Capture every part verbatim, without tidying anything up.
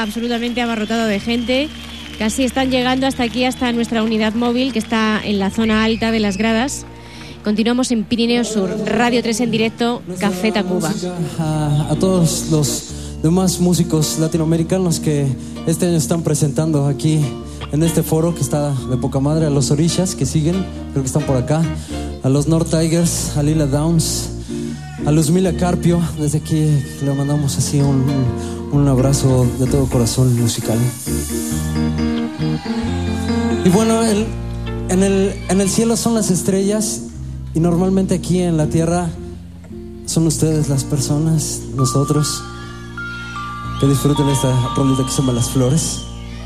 absolutamente abarrotado de gente. Casi están llegando hasta aquí, hasta nuestra unidad móvil, que está en la zona alta de las gradas. Continuamos en Pirineo Sur, Radio tres en directo, Café Tacuba. A, a todos los demás músicos latinoamericanos que este año están presentando aquí en este foro que está de poca madre, a los Orishas que siguen, creo que están por acá, a los North Tigers, a Lila Downs, a Luzmila Carpio. Desde aquí le mandamos así un, un, un abrazo de todo corazón musical. Y bueno, el, en, el, en el cielo son las estrellas y normalmente aquí en la tierra son ustedes las personas, nosotros. Que disfruten esta rolita que se llama Las Flores.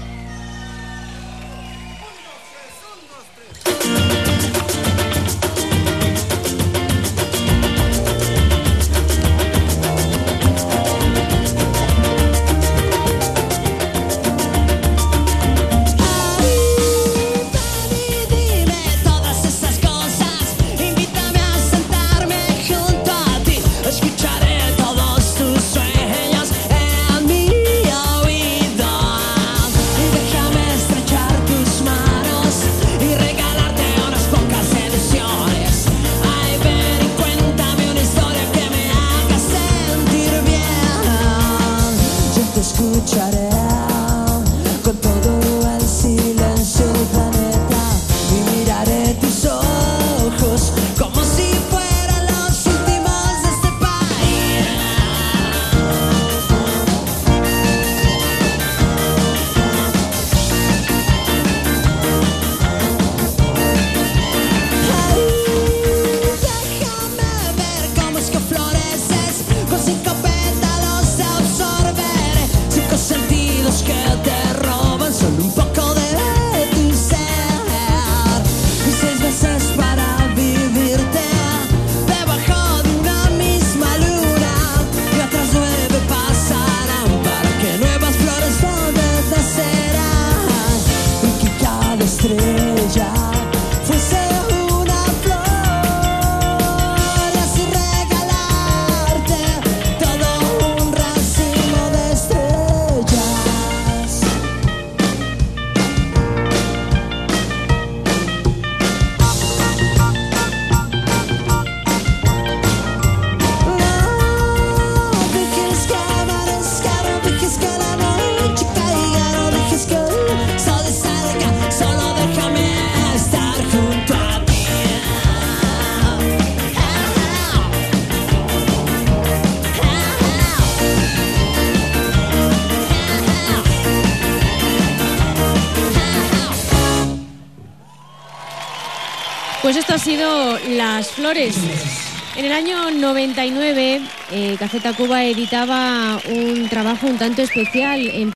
Pues esto ha sido Las Flores. En el año noventa y nueve, eh, Café Tacuba editaba un trabajo un tanto especial en